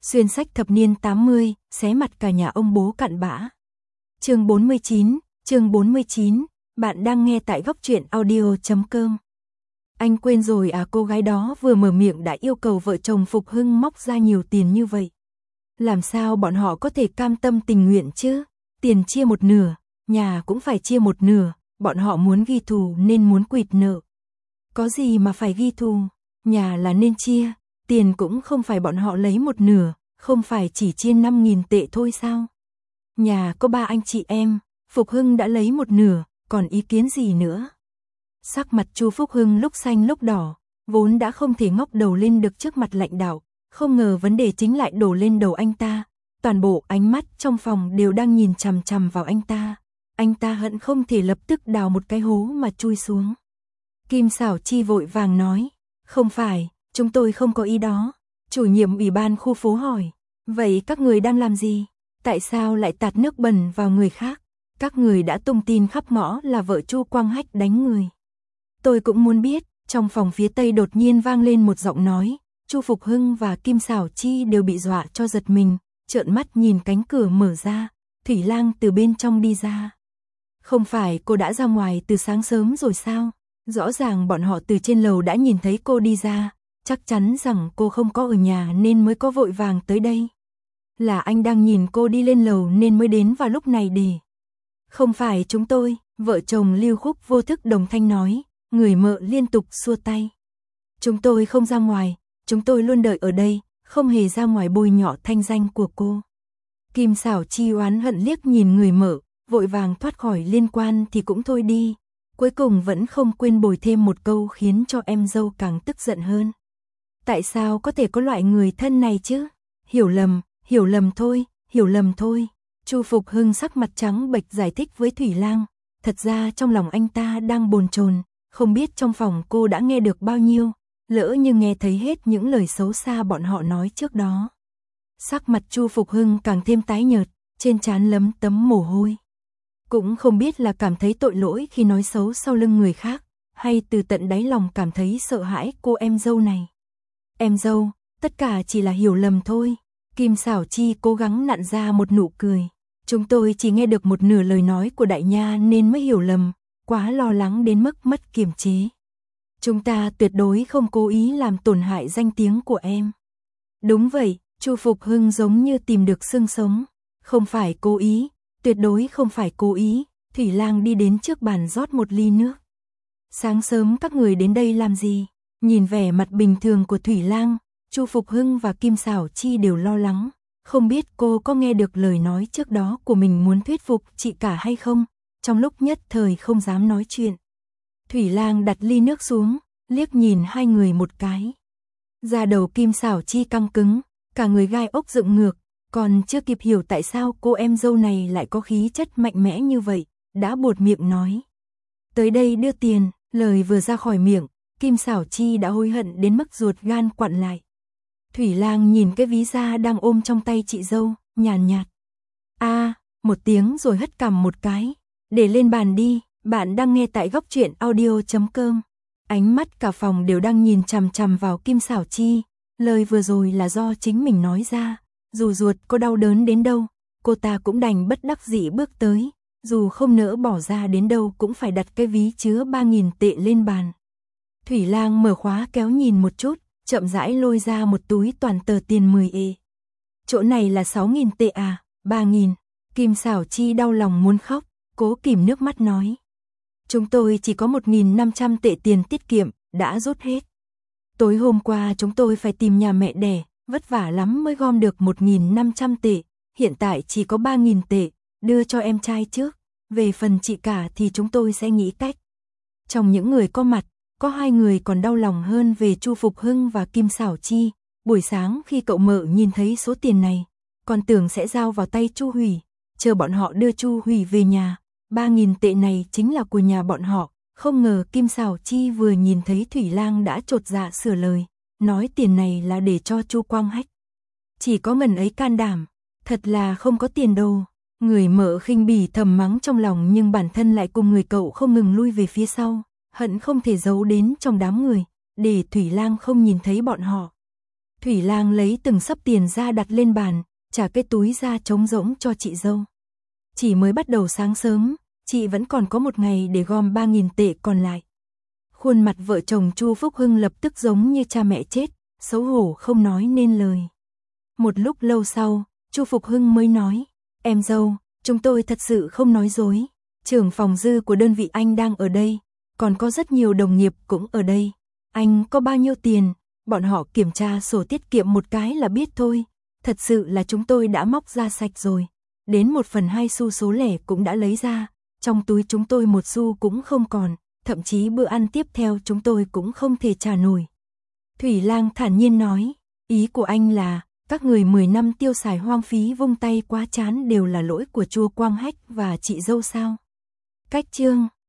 Xuyên sách thập niên 80, xé mặt cả nhà ông bố cặn bã. Chương 49, bạn đang nghe tại góc truyện audio.com. Anh quên rồi à, cô gái đó vừa mở miệng đã yêu cầu vợ chồng Phục Hưng móc ra nhiều tiền như vậy. Làm sao bọn họ có thể cam tâm tình nguyện chứ? Tiền chia một nửa, nhà cũng phải chia một nửa, bọn họ muốn ghi thù nên muốn quỵt nợ. Có gì mà phải ghi thù, nhà là nên chia, tiền cũng không phải bọn họ lấy một nửa, không phải chỉ chia 5.000 tệ thôi sao? Nhà có 3 anh chị em, Phục Hưng đã lấy một nửa, còn ý kiến gì nữa? Sắc mặt Chu Phúc Hưng lúc xanh lúc đỏ, vốn đã không thể ngóc đầu lên được trước mặt lãnh đạo, không ngờ vấn đề chính lại đổ lên đầu anh ta. Toàn bộ ánh mắt trong phòng đều đang nhìn chằm chằm vào anh ta. Anh ta hận không thể lập tức đào một cái hố mà chui xuống. Kim Xảo Chi vội vàng nói, không phải, chúng tôi không có ý đó. Chủ nhiệm ủy ban khu phố hỏi, vậy các người đang làm gì? Tại sao lại tạt nước bẩn vào người khác? Các người đã tung tin khắp ngõ là vợ Chu Quang Hách đánh người. Tôi cũng muốn biết. Trong phòng phía tây đột nhiên vang lên một giọng nói. Chu Phục Hưng và Kim Xảo Chi đều bị dọa cho giật mình, trợn mắt nhìn cánh cửa mở ra, Thủy Lang từ bên trong đi ra. Không phải cô đã ra ngoài từ sáng sớm rồi sao? Rõ ràng bọn họ từ trên lầu đã nhìn thấy cô đi ra, chắc chắn rằng cô không có ở nhà nên mới có vội vàng tới đây. Là anh đang nhìn cô đi lên lầu nên mới đến vào lúc này để. Không phải chúng tôi, vợ chồng Lưu Khúc vô thức đồng thanh nói, người mợ liên tục xua tay. Chúng tôi không ra ngoài, chúng tôi luôn đợi ở đây, không hề ra ngoài bôi nhọ thanh danh của cô. Kim Xảo Chi oán hận liếc nhìn người mợ, vội vàng thoát khỏi liên quan thì cũng thôi đi. Cuối cùng vẫn không quên bồi thêm một câu khiến cho em dâu càng tức giận hơn. Tại sao có thể có loại người thân này chứ? Hiểu lầm thôi. Chu Phục Hưng sắc mặt trắng bệch giải thích với Thủy Lang. Thật ra trong lòng anh ta đang bồn chồn, không biết trong phòng cô đã nghe được bao nhiêu, lỡ như nghe thấy hết những lời xấu xa bọn họ nói trước đó. Sắc mặt Chu Phục Hưng càng thêm tái nhợt, trên trán lấm tấm mồ hôi. Cũng không biết là cảm thấy tội lỗi khi nói xấu sau lưng người khác, hay từ tận đáy lòng cảm thấy sợ hãi cô em dâu này. Em dâu, tất cả chỉ là hiểu lầm thôi. Kim Xảo Chi cố gắng nặn ra một nụ cười. Chúng tôi chỉ nghe được một nửa lời nói của đại nha nên mới hiểu lầm, quá lo lắng đến mức mất kiềm chế. Chúng ta tuyệt đối không cố ý làm tổn hại danh tiếng của em. Đúng vậy, Chu Phục Hưng giống như tìm được xương sống. Không phải cố ý, tuyệt đối không phải cố ý. Thủy Lang đi đến trước bàn rót một ly nước. Sáng sớm các người đến đây làm gì? Nhìn vẻ mặt bình thường của Thủy Lang, Chu Phục Hưng và Kim Xảo Chi đều lo lắng. Không biết cô có nghe được lời nói trước đó của mình muốn thuyết phục chị cả hay không? Trong lúc nhất thời không dám nói chuyện. Thủy Lang đặt ly nước xuống, liếc nhìn hai người một cái. Da đầu Kim Xảo Chi căng cứng, cả người gai ốc dựng ngược, còn chưa kịp hiểu tại sao cô em dâu này lại có khí chất mạnh mẽ như vậy, đã buột miệng nói. Tới đây đưa tiền, lời vừa ra khỏi miệng, Kim Xảo Chi đã hối hận đến mức ruột gan quặn lại. Thủy Lang nhìn cái ví da đang ôm trong tay chị dâu, nhàn nhạt. Một tiếng rồi hất cằm một cái. Để lên bàn đi, bạn đang nghe tại góc truyện audio.com. Ánh mắt cả phòng đều đang nhìn chằm chằm vào Kim Xảo Chi. Lời vừa rồi là do chính mình nói ra. Dù ruột có đau đớn đến đâu, cô ta cũng đành bất đắc dĩ bước tới. Dù không nỡ bỏ ra đến đâu cũng phải đặt cái ví chứa 3.000 tệ lên bàn. Thủy Lang mở khóa kéo nhìn một chút, chậm rãi lôi ra một túi toàn tờ tiền 10 ê. Chỗ này là 6.000 tệ à, 3.000. Kim Xảo Chi đau lòng muốn khóc, cố kìm nước mắt nói. Chúng tôi chỉ có 1.500 tệ tiền tiết kiệm, đã rút hết. Tối hôm qua chúng tôi phải tìm nhà mẹ đẻ, vất vả lắm mới gom được 1.500 tệ, hiện tại chỉ có 3.000 tệ, đưa cho em trai trước. Về phần chị cả thì chúng tôi sẽ nghĩ cách. Trong những người có mặt, có hai người còn đau lòng hơn về Chu Phục Hưng và Kim Xảo Chi. Buổi sáng khi cậu mợ nhìn thấy số tiền này, còn tưởng sẽ giao vào tay Chu Hủy, chờ bọn họ đưa Chu Hủy về nhà. 3.000 tệ này chính là của nhà bọn họ. Không ngờ Kim Xảo Chi vừa nhìn thấy Thủy Lang đã chột dạ sửa lời, nói tiền này là để cho Chu Quang Hách. Chỉ có ngần ấy can đảm, thật là không có tiền đồ. Người mợ khinh bỉ thầm mắng trong lòng nhưng bản thân lại cùng người cậu không ngừng lui về phía sau, hận không thể giấu đến trong đám người, để Thủy Lang không nhìn thấy bọn họ. Thủy Lang lấy từng xấp tiền ra đặt lên bàn, trả cái túi ra trống rỗng cho chị dâu. Chỉ mới bắt đầu sáng sớm, chị vẫn còn có một ngày để gom 3.000 tệ còn lại. Khuôn mặt vợ chồng Chu Phúc Hưng lập tức giống như cha mẹ chết, xấu hổ không nói nên lời. Một lúc lâu sau, Chu Phục Hưng mới nói, em dâu, chúng tôi thật sự không nói dối. Trưởng phòng dư của đơn vị anh đang ở đây, còn có rất nhiều đồng nghiệp cũng ở đây. Anh có bao nhiêu tiền, bọn họ kiểm tra sổ tiết kiệm một cái là biết thôi. Thật sự là chúng tôi đã móc ra sạch rồi. Đến 1/2 xu số lẻ cũng đã lấy ra, trong túi chúng tôi 1 xu cũng không còn, thậm chí bữa ăn tiếp theo chúng tôi cũng không thể trả nổi. Thủy Lang thản nhiên nói, ý của anh là, các người 10 năm tiêu xài hoang phí vung tay quá chán đều là lỗi của Chu Quang Hách và chị dâu sao? Cách chương